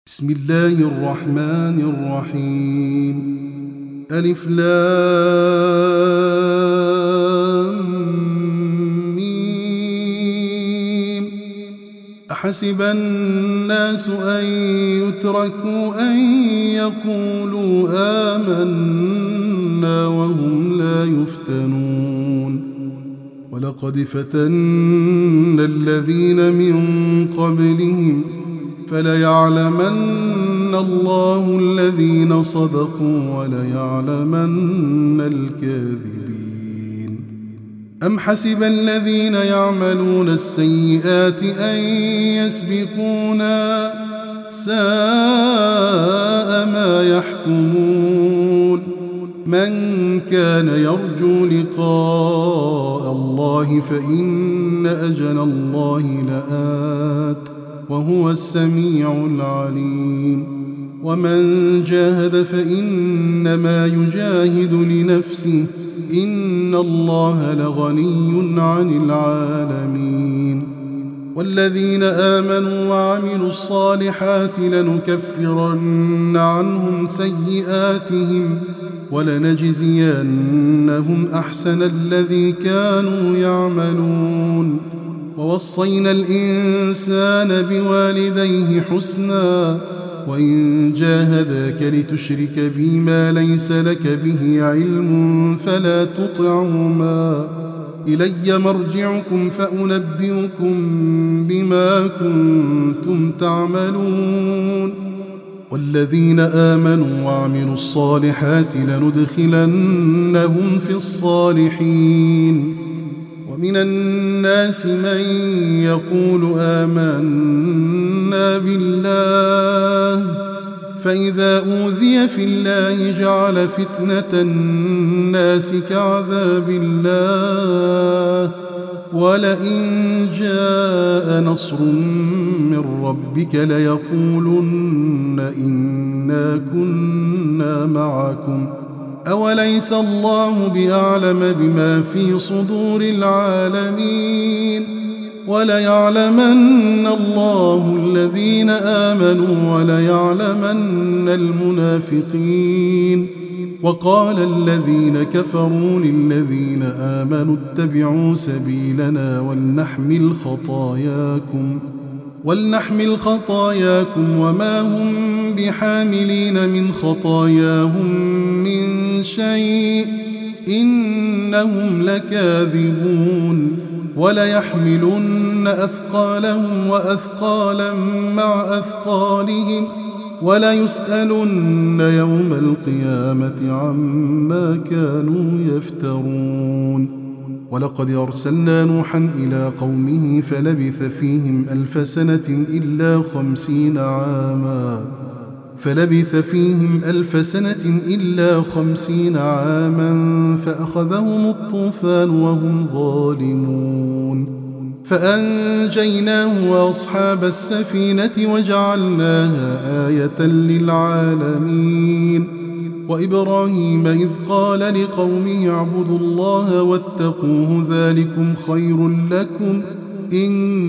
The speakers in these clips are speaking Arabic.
بسم الله الرحمن الرحيم. ألف لام ميم. أحسب الناس أن يتركوا أن يقولوا آمنا وهم لا يفتنون. ولقد فتنا الذين من قبلهم فليعلمن الله الذين صدقوا وليعلمن الكاذبين. أم حسب الذين يعملون السيئات أن يسبقونا ساء ما يحكمون. من كان يرجو لقاء الله فإن أجل الله لآت وهو السميع العليم. ومن جاهد فإنما يجاهد لنفسه إن الله لغني عن العالمين. والذين آمنوا وعملوا الصالحات لنكفرن عنهم سيئاتهم ولنجزينهم أحسن الذي كانوا يعملون. ووصينا الإنسان بوالديه حسنا وإن جاهداك لتشرك بي ما ليس لك به علم فلا تطعهما إلي مرجعكم فأنبئكم بما كنتم تعملون. والذين آمنوا وعملوا الصالحات لندخلنهم في الصالحين. ومن الناس من يقول آمنا بالله فإذا أوذي في الله جعل فتنة الناس كعذاب الله ولئن جاء نصر من ربك ليقولن إنا كنا معكم أوليس الله بأعلم بما في صدور العالمين. وليعلمن الله الذين آمنوا وليعلمن المنافقين. وقال الذين كفروا للذين آمنوا اتبعوا سبيلنا ولنحمل خطاياكم وما هم بحاملين من خطاياهم من شيء إنهم لكاذبون. وليحملن أثقالهم وأثقالا مع أثقالهم وليسألن يوم القيامة عما كانوا يفترون. ولقد أرسلنا نوحا إلى قومه فلبث فيهم 1000 سنة إلا 50 عاما فأخذهم الطوفان وهم ظالمون. فأنجيناه وأصحاب السفينة وجعلناها آية للعالمين. وإبراهيم إذ قال لقومه اعبدوا الله واتقوه ذلكم خير لكم إن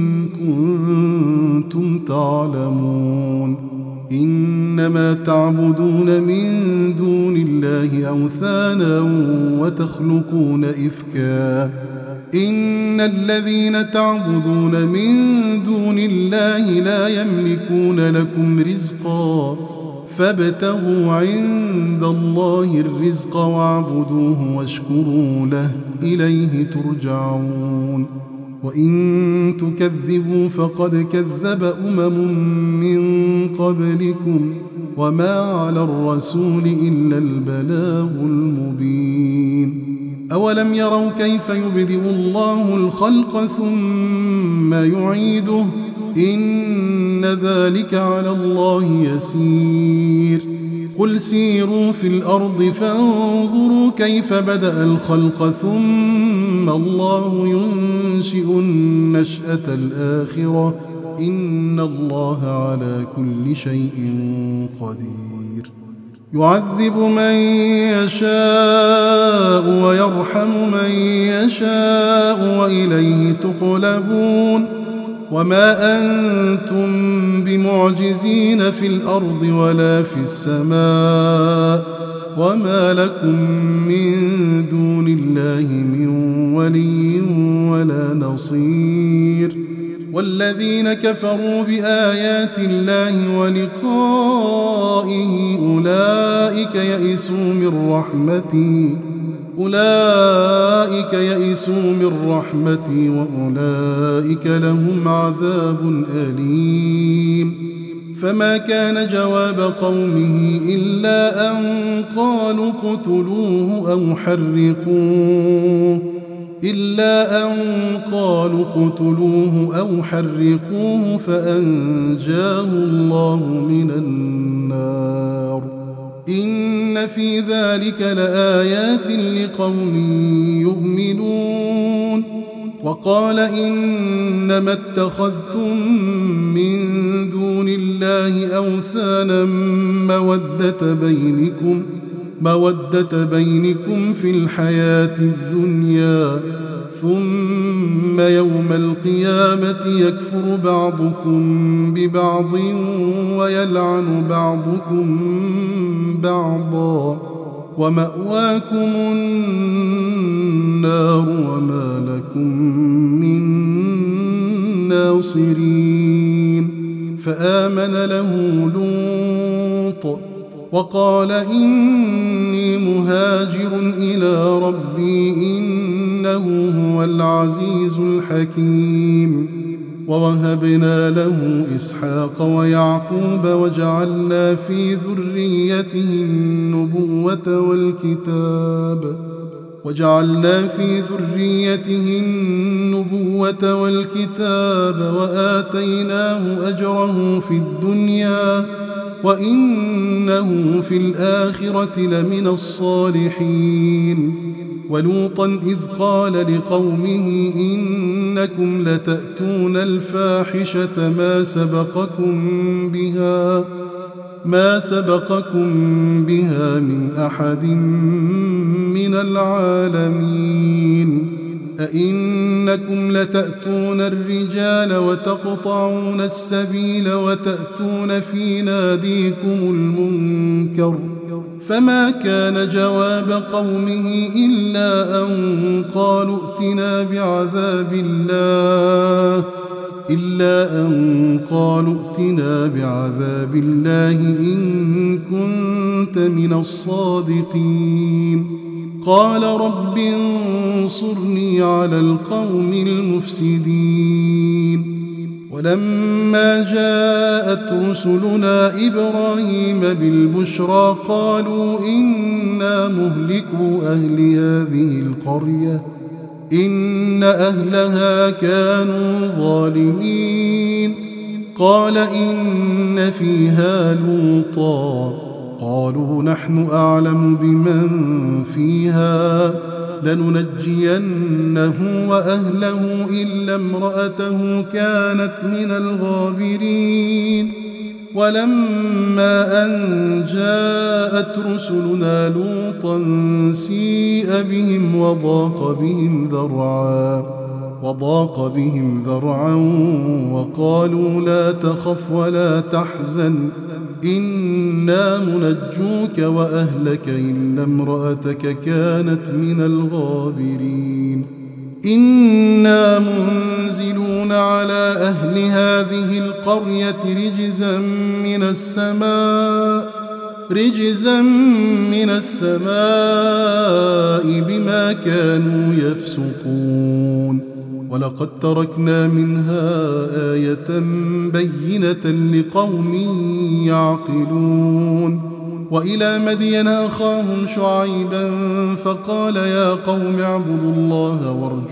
كنتم تعلمون. إنما تعبدون من دون الله أوثانا وتخلقون إفكا إن الذين تعبدون من دون الله لا يملكون لكم رزقا فابتغوا عند الله الرزق واعبدوه واشكروا له إليه ترجعون. وإن تكذبوا فقد كذب من قبلكم وما على الرسول إلا البلاغ المبين. أولم يروا كيف يبدئ الله الخلق ثم يعيده إن ذلك على الله يسير. قل سيروا في الأرض فانظروا كيف بدأ الخلق ثم الله ينشئ النشأة الآخرة إن الله على كل شيء قدير. يعذب من يشاء ويرحم من يشاء وإليه تقلبون. وما أنتم بمعجزين في الأرض ولا في السماء وما لكم من دون الله من ولي ولا نصير والذين كفروا بآيات الله ولقائه أولئك يئسوا من رحمتي وأولئك لهم عذاب أليم فما كان جواب قومه إلا أن قالوا اقتلوه أو حرقوه فأنجاه الله من النار إن في ذلك لآيات لقوم يؤمنون وقال إنما اتخذتم من دون الله أوثانا مودة بينكم في الحياة الدنيا ثم يوم القيامة يكفر بعضكم ببعض ويلعن بعضكم بعضا ومأواكم النار وما لكم من ناصرين فآمن له لوط وقال إني مهاجر إلى ربي إنه هو العزيز الحكيم ووهبنا له إسحاق ويعقوب وجعلنا في ذريته النبوة والكتاب وآتيناه أجره في الدنيا وإنه في الآخرة لمن الصالحين ولوطا إذ قال لقومه إنكم لتأتون الفاحشة ما سبقكم بها من أحد من العالمين أئنكم لتأتون الرجال وتقطعون السبيل وتأتون في ناديكم المنكر فما كان جواب قومه إلا أن قالوا ائتنا بعذاب الله إن كنت من الصادقين قال رب انصرني على القوم المفسدين ولما جاءت رسلنا إبراهيم بالبشرى قالوا إنا مهلكو أهل هذه القرية إن أهلها كانوا ظالمين قال إن فيها لوطا قالوا نحن أعلم بمن فيها لننجينه وأهله إلا امرأته كانت من الغابرين ولما أن جاءت رسلنا لوطا سيء بهم وضاق بهم ذرعا وقالوا لا تخف ولا تحزن إنا منجوك وأهلك إلا امرأتك كانت من الغابرين إنا منزلون على أهل هذه القرية رجزا من السماء بما كانوا يفسقون ولقد تركنا منها آية بينة لقوم يعقلون وإلى مدين أخاهم شعيبا فقال يا قوم اعبدوا الله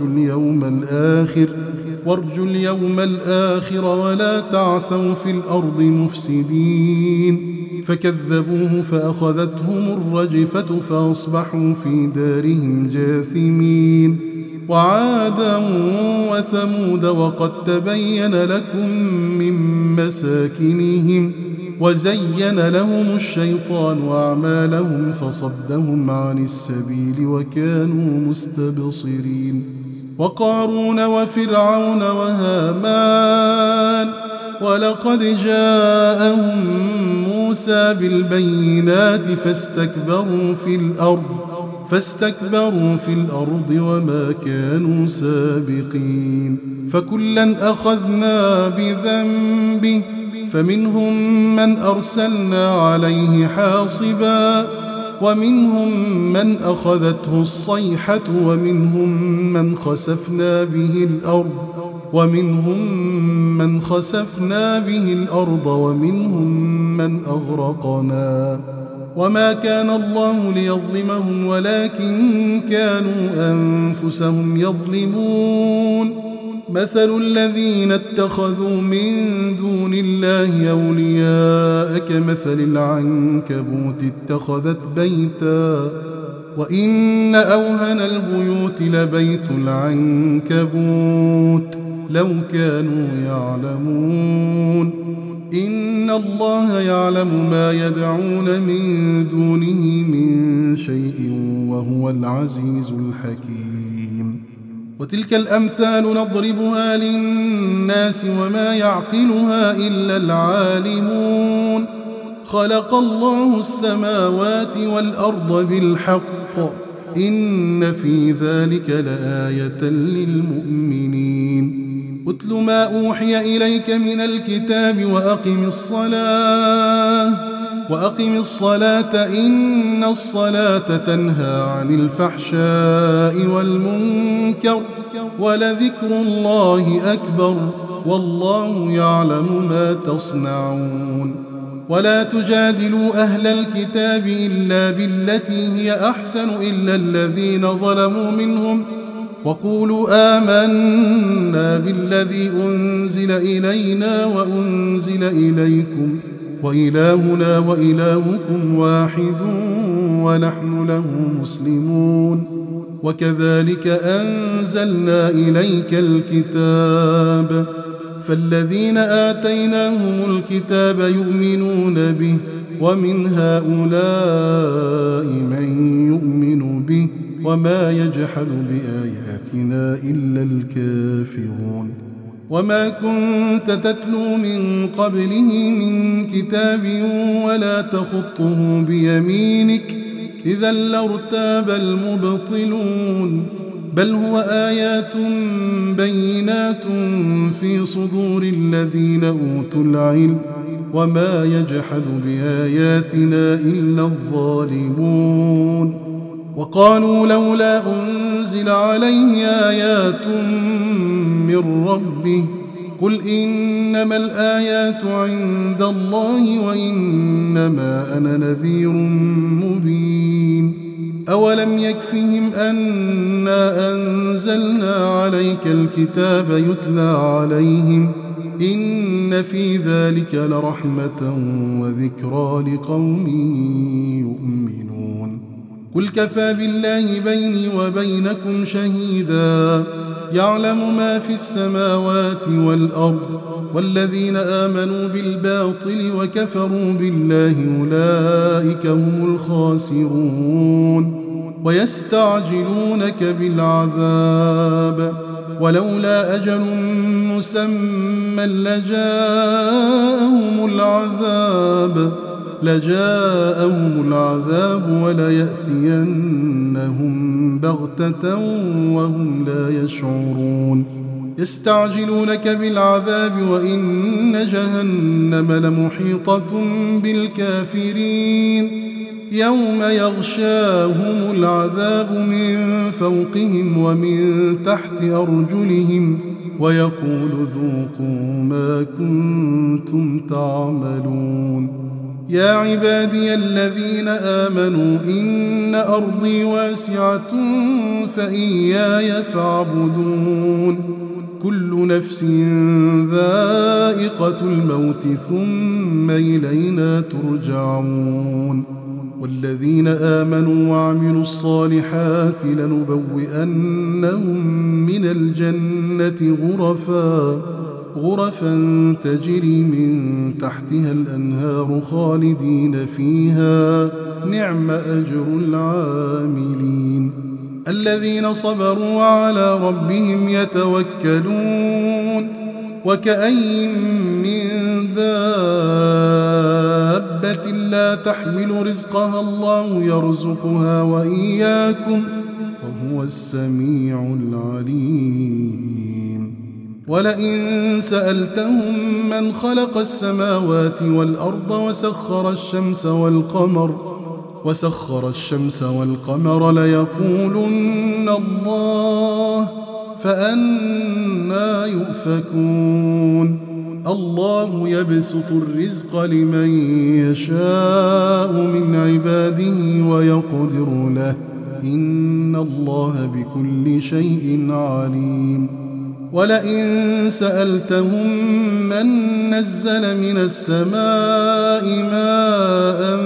وارجوا اليوم الآخر ولا تعثوا في الأرض مفسدين فكذبوه فأخذتهم الرجفة فأصبحوا في دارهم جاثمين وعادا وثمود وقد تبين لكم من مساكنهم وزين لهم الشيطان أعمالهم فصدهم عن السبيل وكانوا مستبصرين وقارون وفرعون وهامان، ولقد جاءهم موسى بالبينات فاستكبروا في الأرض وما كانوا سابقين. فكلا أخذنا بذنبه، فمنهم من أرسلنا عليه حاصبا، ومنهم من أخذته الصيحة، ومنهم من خسفنا به الأرض، ومنهم من أغرقنا. وما كان الله ليظلمهم ولكن كانوا أنفسهم يظلمون. مثل الذين اتخذوا من دون الله أولياء كمثل العنكبوت اتخذت بيتا، وإن أوهن البيوت لبيت العنكبوت لو كانوا يعلمون. إن الله يعلم ما يدعون من دونه من شيء وهو العزيز الحكيم. وتلك الأمثال نضربها للناس وما يعقلها إلا العالمون. خلق الله السماوات والأرض بالحق، إن في ذلك لآية للمؤمنين. اتل ما أوحي إليك من الكتاب وأقم الصلاة إن الصلاة تنهى عن الفحشاء والمنكر، ولذكر الله أكبر، والله يعلم ما تصنعون. ولا تجادلوا أهل الكتاب إلا بالتي هي أحسن إلا الذين ظلموا منهم، وقولوا آمنا بالذي أنزل إلينا وأنزل إليكم وإلهنا وإلهكم واحد ونحن له مسلمون. وكذلك أنزلنا إليك الكتاب، فالذين آتيناهم الكتاب يؤمنون به، ومن هؤلاء من يؤمن به، وما يجحد بآياتنا إلا الكافرون. وما كنت تتلو من قبله من كتاب ولا تخطه بيمينك، إذا لارتاب المبطلون. بل هو آيات بينات في صدور الذين أوتوا العلم، وما يجحد بآياتنا إلا الظالمون. وقالوا لولا أنزل عليه آيات من ربه، قل إنما الآيات عند الله وإنما أنا نذير مبين. أولم يكفهم أنا أنزلنا عليك الكتاب يتلى عليهم، إن في ذلك لرحمة وذكرى لقوم يؤمنون. قل كفى بالله بيني وبينكم شهيدا، يعلم ما في السماوات والأرض. والذين آمنوا بالباطل وكفروا بالله أولئك هم الخاسرون. ويستعجلونك بالعذاب، ولولا أجل مسمى لجاءهم العذاب وليأتينهم بغتة وهم لا يشعرون. يستعجلونك بالعذاب وإن جهنم لمحيطة بالكافرين، يوم يغشاهم العذاب من فوقهم ومن تحت أرجلهم، ويقول ذوقوا ما كنتم تعملون. يا عبادي الذين آمنوا إن أرضي واسعة فإياي فاعبدون. كل نفس ذائقة الموت ثم إلينا ترجعون. والذين آمنوا وعملوا الصالحات لنبوئنهم من الجنة غرفا تجري من تحتها الأنهار خالدين فيها، نعم أجر العاملين. الذين صبروا وعلى ربهم يتوكلون وكأين من دابة لا تحمل رزقها الله يرزقها وإياكم وهو السميع العليم ولئن سألتهم من خلق السماوات والأرض وسخر الشمس والقمر ليقولن الله فأنى يؤفكون الله يبسط الرزق لمن يشاء من عباده ويقدر له إن الله بكل شيء عليم ولئن سألتهم من نزل من السماء ماء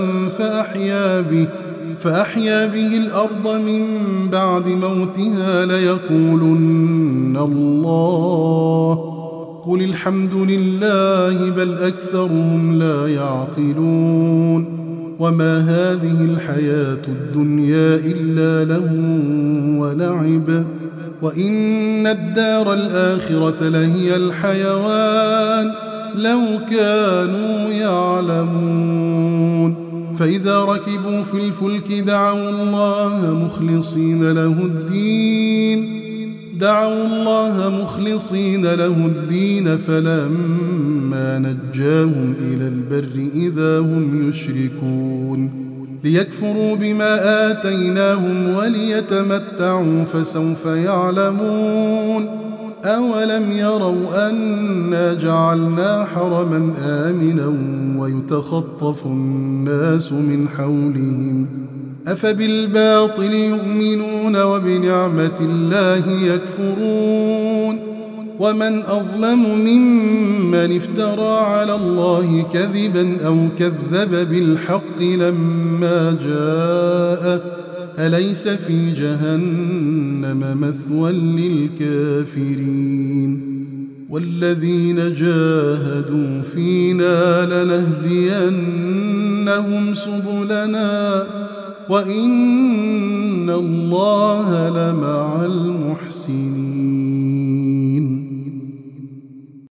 فأحيا به الأرض من بعد موتها ليقولن الله قل الحمد لله بل أكثرهم لا يعقلون وما هذه الحياة الدنيا إلا لهو ولعب وإن الدار الآخرة لهي الحيوان لو كانوا يعلمون فإذا ركبوا في الفلك دعوا الله مخلصين له الدين فلما نجاهم إلى البر إذا هم يشركون ليكفروا بما آتيناهم وليتمتعوا فسوف يعلمون أولم يروا أنا جعلنا حرما آمنا ويتخطف الناس من حولهم أفبالباطل يؤمنون وبنعمة الله يكفرون ومن أظلم ممن افترى على الله كذبا أو كذب بالحق لما جاءه أليس في جهنم مثوى للكافرين والذين جاهدوا فينا لنهدينهم سبلنا وإن الله لمع المحسنين